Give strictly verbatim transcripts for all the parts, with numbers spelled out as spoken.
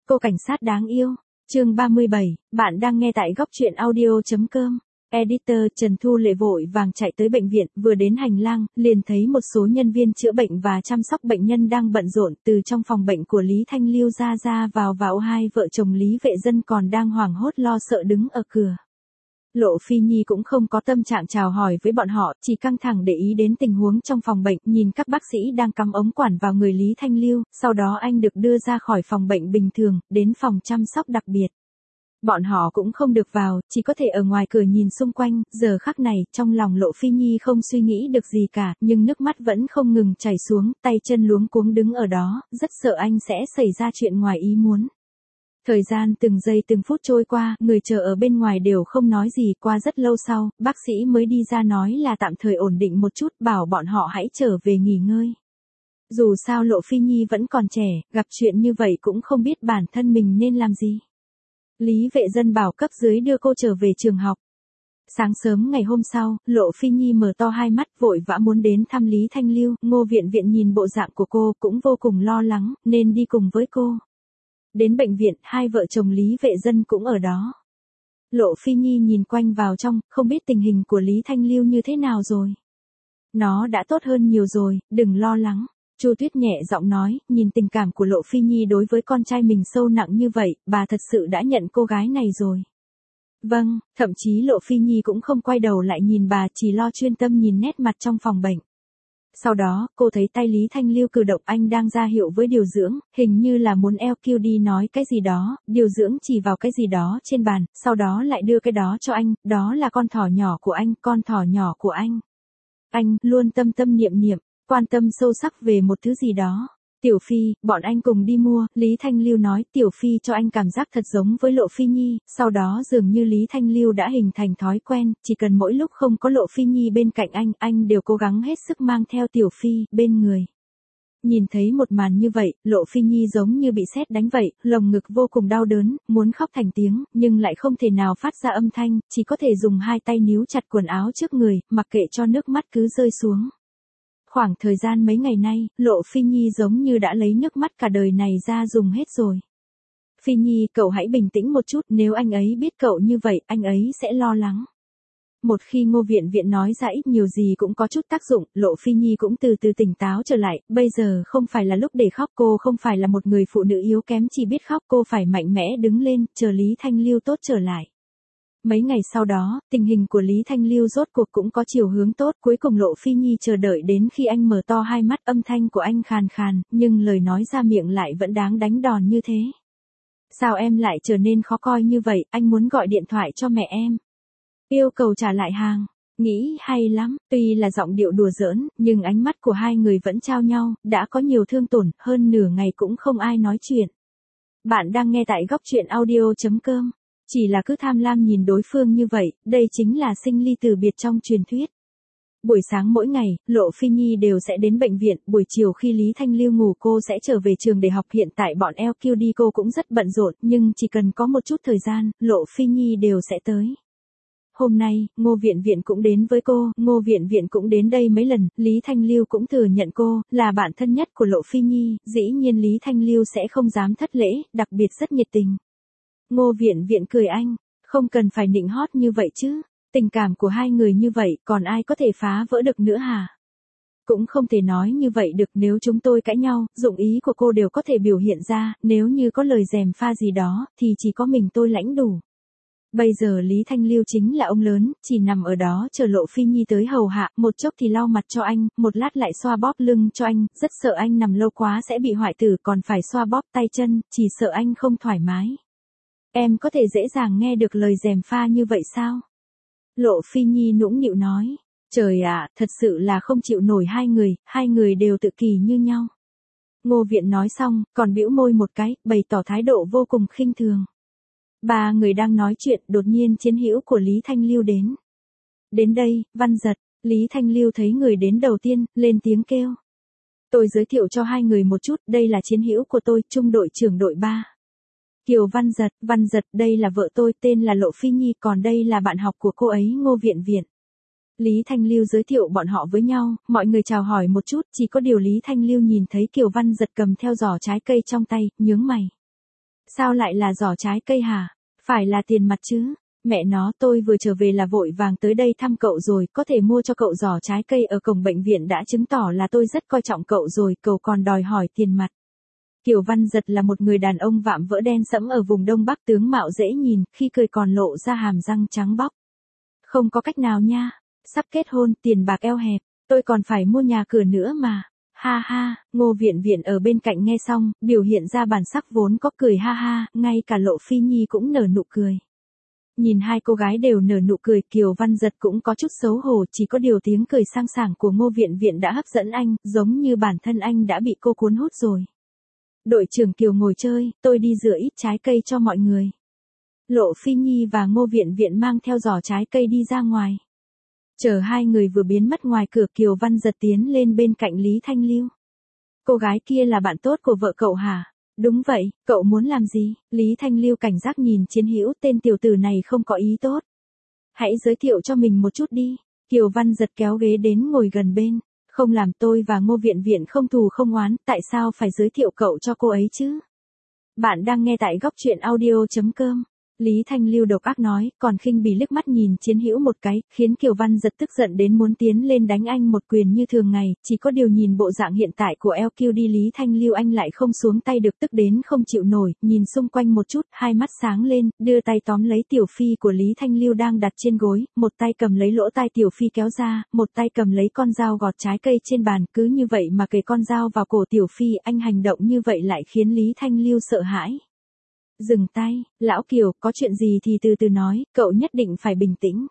Cô cảnh sát đáng yêu. Chương ba mươi bảy, bạn đang nghe tại góc truyện audio.com. Editor Trần Thu Lệ vội vàng chạy tới bệnh viện, vừa đến hành lang, liền thấy một số nhân viên chữa bệnh và chăm sóc bệnh nhân đang bận rộn. Từ trong phòng bệnh của Lý Thanh Lưu ra ra vào vào hai vợ chồng Lý Vệ Dân còn đang hoảng hốt lo sợ đứng ở cửa. Lộ Phi Nhi cũng không có tâm trạng chào hỏi với bọn họ, chỉ căng thẳng để ý đến tình huống trong phòng bệnh, nhìn các bác sĩ đang cắm ống quản vào người Lý Thanh Lưu, sau đó anh được đưa ra khỏi phòng bệnh bình thường, đến phòng chăm sóc đặc biệt. Bọn họ cũng không được vào, chỉ có thể ở ngoài cửa nhìn xung quanh. Giờ khắc này, trong lòng Lộ Phi Nhi không suy nghĩ được gì cả, nhưng nước mắt vẫn không ngừng chảy xuống, tay chân luống cuống đứng ở đó, rất sợ anh sẽ xảy ra chuyện ngoài ý muốn. Thời gian từng giây từng phút trôi qua, người chờ ở bên ngoài đều không nói gì. Qua rất lâu sau, bác sĩ mới đi ra nói là tạm thời ổn định một chút, bảo bọn họ hãy trở về nghỉ ngơi. Dù sao Lộ Phi Nhi vẫn còn trẻ, gặp chuyện như vậy cũng không biết bản thân mình nên làm gì. Lý Vệ Dân bảo cấp dưới đưa cô trở về trường học. Sáng sớm ngày hôm sau, Lộ Phi Nhi mở to hai mắt vội vã muốn đến thăm Lý Thanh Lưu. Ngô Viện Viện nhìn bộ dạng của cô cũng vô cùng lo lắng, nên đi cùng với cô. Đến bệnh viện, hai vợ chồng Lý Vệ Dân cũng ở đó. Lộ Phi Nhi nhìn quanh vào trong, không biết tình hình của Lý Thanh Lưu như thế nào rồi. Nó đã tốt hơn nhiều rồi, đừng lo lắng. Chu Tuyết nhẹ giọng nói, nhìn tình cảm của Lộ Phi Nhi đối với con trai mình sâu nặng như vậy, bà thật sự đã nhận cô gái này rồi. Vâng, thậm chí Lộ Phi Nhi cũng không quay đầu lại nhìn bà, chỉ lo chuyên tâm nhìn nét mặt trong phòng bệnh. Sau đó, cô thấy tay Lý Thanh Lưu cử động, anh đang ra hiệu với điều dưỡng, hình như là muốn eo kiu đi nói cái gì đó, điều dưỡng chỉ vào cái gì đó trên bàn, sau đó lại đưa cái đó cho anh, đó là con thỏ nhỏ của anh, con thỏ nhỏ của anh. Anh luôn tâm tâm niệm niệm, quan tâm sâu sắc về một thứ gì đó. Tiểu Phi, bọn anh cùng đi mua, Lý Thanh Lưu nói. Tiểu Phi cho anh cảm giác thật giống với Lộ Phi Nhi, sau đó dường như Lý Thanh Lưu đã hình thành thói quen, chỉ cần mỗi lúc không có Lộ Phi Nhi bên cạnh anh, anh đều cố gắng hết sức mang theo Tiểu Phi bên người. Nhìn thấy một màn như vậy, Lộ Phi Nhi giống như bị sét đánh vậy, lồng ngực vô cùng đau đớn, muốn khóc thành tiếng, nhưng lại không thể nào phát ra âm thanh, chỉ có thể dùng hai tay níu chặt quần áo trước người, mặc kệ cho nước mắt cứ rơi xuống. Khoảng thời gian mấy ngày nay, Lộ Phi Nhi giống như đã lấy nước mắt cả đời này ra dùng hết rồi. Phi Nhi, cậu hãy bình tĩnh một chút, nếu anh ấy biết cậu như vậy, anh ấy sẽ lo lắng. Một khi Ngô Viện Viện nói ra ít nhiều gì cũng có chút tác dụng, Lộ Phi Nhi cũng từ từ tỉnh táo trở lại, bây giờ không phải là lúc để khóc, cô không phải là một người phụ nữ yếu kém chỉ biết khóc, cô phải mạnh mẽ đứng lên, chờ Lý Thanh Lưu tốt trở lại. Mấy ngày sau đó, tình hình của Lý Thanh Lưu rốt cuộc cũng có chiều hướng tốt, cuối cùng Lộ Phi Nhi chờ đợi đến khi anh mở to hai mắt, âm thanh của anh khàn khàn, nhưng lời nói ra miệng lại vẫn đáng đánh đòn như thế. Sao em lại trở nên khó coi như vậy, anh muốn gọi điện thoại cho mẹ em. Yêu cầu trả lại hàng, nghĩ hay lắm, tuy là giọng điệu đùa giỡn, nhưng ánh mắt của hai người vẫn trao nhau, đã có nhiều thương tổn, hơn nửa ngày cũng không ai nói chuyện. Bạn đang nghe tại góc truyện audio.com. Chỉ là cứ tham lam nhìn đối phương như vậy, đây chính là sinh ly từ biệt trong truyền thuyết. Buổi sáng mỗi ngày, Lộ Phi Nhi đều sẽ đến bệnh viện, buổi chiều khi Lý Thanh Lưu ngủ cô sẽ trở về trường để học. Hiện tại bọn lờ quy đê cô cũng rất bận rộn, nhưng chỉ cần có một chút thời gian, Lộ Phi Nhi đều sẽ tới. Hôm nay, Ngô Viện Viện cũng đến với cô, Ngô Viện Viện cũng đến đây mấy lần, Lý Thanh Lưu cũng thừa nhận cô là bạn thân nhất của Lộ Phi Nhi, dĩ nhiên Lý Thanh Lưu sẽ không dám thất lễ, đặc biệt rất nhiệt tình. Ngô Viện Viện cười anh, không cần phải nịnh hót như vậy chứ, tình cảm của hai người như vậy, còn ai có thể phá vỡ được nữa hả? Cũng không thể nói như vậy được, nếu chúng tôi cãi nhau, dụng ý của cô đều có thể biểu hiện ra, nếu như có lời gièm pha gì đó, thì chỉ có mình tôi lãnh đủ. Bây giờ Lý Thanh Lưu chính là ông lớn, chỉ nằm ở đó chờ Lộ Phi Nhi tới hầu hạ, một chốc thì lau mặt cho anh, một lát lại xoa bóp lưng cho anh, rất sợ anh nằm lâu quá sẽ bị hoại tử, còn phải xoa bóp tay chân, chỉ sợ anh không thoải mái. Em có thể dễ dàng nghe được lời gièm pha như vậy sao? Lộ Phi Nhi nũng nịu nói. Trời ạ, thật sự là không chịu nổi hai người, hai người đều tự kỷ như nhau. Ngô Viện nói xong, còn bĩu môi một cái, bày tỏ thái độ vô cùng khinh thường. Ba người đang nói chuyện, đột nhiên chiến hữu của Lý Thanh Lưu đến. Đến đây, Văn Giật, Lý Thanh Lưu thấy người đến đầu tiên, lên tiếng kêu. Tôi giới thiệu cho hai người một chút, đây là chiến hữu của tôi, trung đội trưởng đội ba. Kiều Văn Giật, Văn Giật, đây là vợ tôi, tên là Lộ Phi Nhi, còn đây là bạn học của cô ấy, Ngô Viện Viện. Lý Thanh Lưu giới thiệu bọn họ với nhau, mọi người chào hỏi một chút, chỉ có điều Lý Thanh Lưu nhìn thấy Kiều Văn Giật cầm theo giỏ trái cây trong tay, nhướng mày. Sao lại là giỏ trái cây hả? Phải là tiền mặt chứ? Mẹ nó, tôi vừa trở về là vội vàng tới đây thăm cậu rồi, có thể mua cho cậu giỏ trái cây ở cổng bệnh viện đã chứng tỏ là tôi rất coi trọng cậu rồi, cậu còn đòi hỏi tiền mặt. Kiều Văn Giật là một người đàn ông vạm vỡ đen sẫm ở vùng Đông Bắc, tướng mạo dễ nhìn, khi cười còn lộ ra hàm răng trắng bóc. Không có cách nào nha, sắp kết hôn, tiền bạc eo hẹp, tôi còn phải mua nhà cửa nữa mà. Ha ha, Ngô Viện Viện ở bên cạnh nghe xong, biểu hiện ra bản sắc vốn có, cười ha ha, ngay cả Lộ Phi Nhi cũng nở nụ cười. Nhìn hai cô gái đều nở nụ cười, Kiều Văn Giật cũng có chút xấu hổ, chỉ có điều tiếng cười sang sảng của Ngô Viện Viện đã hấp dẫn anh, giống như bản thân anh đã bị cô cuốn hút rồi. Đội trưởng Kiều ngồi chơi, tôi đi rửa ít trái cây cho mọi người. Lộ Phi Nhi và Ngô Viện Viện mang theo giỏ trái cây đi ra ngoài. Chờ hai người vừa biến mất ngoài cửa, Kiều Văn Giật tiến lên bên cạnh Lý Thanh Lưu. Cô gái kia là bạn tốt của vợ cậu hả? Đúng vậy, cậu muốn làm gì? Lý Thanh Lưu cảnh giác nhìn Chiến Hữu, tên tiểu tử này không có ý tốt. Hãy giới thiệu cho mình một chút đi. Kiều Văn Giật kéo ghế đến ngồi gần bên. Không làm, tôi và Ngô Viện Viện không thù không oán, tại sao phải giới thiệu cậu cho cô ấy chứ? Bạn đang nghe tại góc truyện audio chấm com. Lý Thanh Lưu độc ác nói, còn khinh bỉ liếc mắt nhìn Chiến Hữu một cái, khiến Kiều Văn Giật tức giận đến muốn tiến lên đánh anh một quyền như thường ngày, chỉ có điều nhìn bộ dạng hiện tại của eo kiu đi Lý Thanh Lưu, anh lại không xuống tay được, tức đến không chịu nổi, nhìn xung quanh một chút, hai mắt sáng lên, đưa tay tóm lấy Tiểu Phi của Lý Thanh Lưu đang đặt trên gối, một tay cầm lấy lỗ tai Tiểu Phi kéo ra, một tay cầm lấy con dao gọt trái cây trên bàn, cứ như vậy mà kề con dao vào cổ Tiểu Phi, anh hành động như vậy lại khiến Lý Thanh Lưu sợ hãi. Dừng tay, lão Kiều, có chuyện gì thì từ từ nói, cậu nhất định phải bình tĩnh.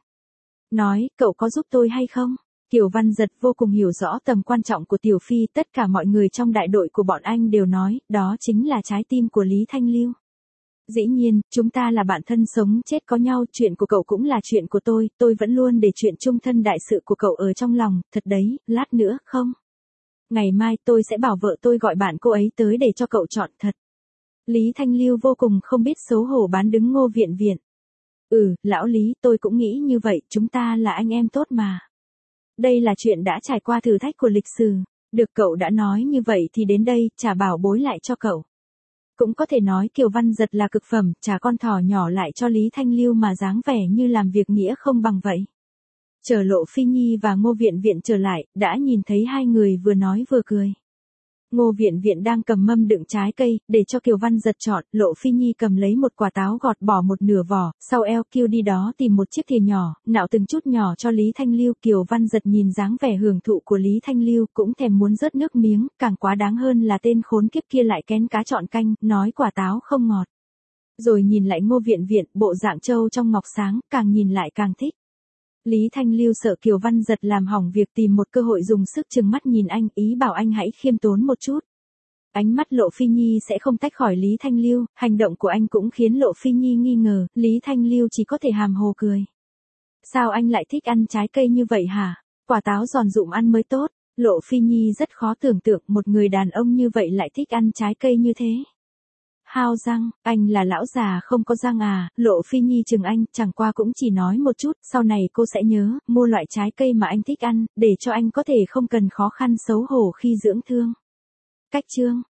Nói, cậu có giúp tôi hay không? Kiều Văn Giật vô cùng hiểu rõ tầm quan trọng của Tiểu Phi, tất cả mọi người trong đại đội của bọn anh đều nói, đó chính là trái tim của Lý Thanh Lưu. Dĩ nhiên, chúng ta là bạn thân sống chết có nhau, chuyện của cậu cũng là chuyện của tôi, tôi vẫn luôn để chuyện chung thân đại sự của cậu ở trong lòng, thật đấy, lát nữa, không? Ngày mai tôi sẽ bảo vợ tôi gọi bạn cô ấy tới để cho cậu chọn thật. Lý Thanh Lưu vô cùng không biết xấu hổ bán đứng Ngô Viện Viện. Ừ, lão Lý, tôi cũng nghĩ như vậy, chúng ta là anh em tốt mà. Đây là chuyện đã trải qua thử thách của lịch sử. Được, cậu đã nói như vậy thì đến đây, trả bảo bối lại cho cậu. Cũng có thể nói Kiều Văn Giật là cực phẩm, trả con thỏ nhỏ lại cho Lý Thanh Lưu mà dáng vẻ như làm việc nghĩa không bằng vậy. Chờ Lộ Phi Nhi và Ngô Viện Viện trở lại, đã nhìn thấy hai người vừa nói vừa cười. Ngô Viện Viện đang cầm mâm đựng trái cây, để cho Kiều Văn Giật chọn, Lộ Phi Nhi cầm lấy một quả táo gọt bỏ một nửa vỏ, sau eo kiu đi đó tìm một chiếc thìa nhỏ, nạo từng chút nhỏ cho Lý Thanh Lưu. Kiều Văn Giật nhìn dáng vẻ hưởng thụ của Lý Thanh Lưu, cũng thèm muốn rớt nước miếng, càng quá đáng hơn là tên khốn kiếp kia lại kén cá chọn canh, nói quả táo không ngọt. Rồi nhìn lại Ngô Viện Viện, bộ dạng trâu trong ngọc sáng, càng nhìn lại càng thích. Lý Thanh Lưu sợ Kiều Văn Giật làm hỏng việc, tìm một cơ hội dùng sức trừng mắt nhìn anh, ý bảo anh hãy khiêm tốn một chút. Ánh mắt Lộ Phi Nhi sẽ không tách khỏi Lý Thanh Lưu, hành động của anh cũng khiến Lộ Phi Nhi nghi ngờ, Lý Thanh Lưu chỉ có thể hàm hồ cười. Sao anh lại thích ăn trái cây như vậy hả? Quả táo giòn rụm ăn mới tốt. Lộ Phi Nhi rất khó tưởng tượng một người đàn ông như vậy lại thích ăn trái cây như thế. Hao răng, anh là lão già không có răng à? Lộ Phi Nhi chừng anh, chẳng qua cũng chỉ nói một chút, sau này cô sẽ nhớ, mua loại trái cây mà anh thích ăn, để cho anh có thể không cần khó khăn xấu hổ khi dưỡng thương. Cách chương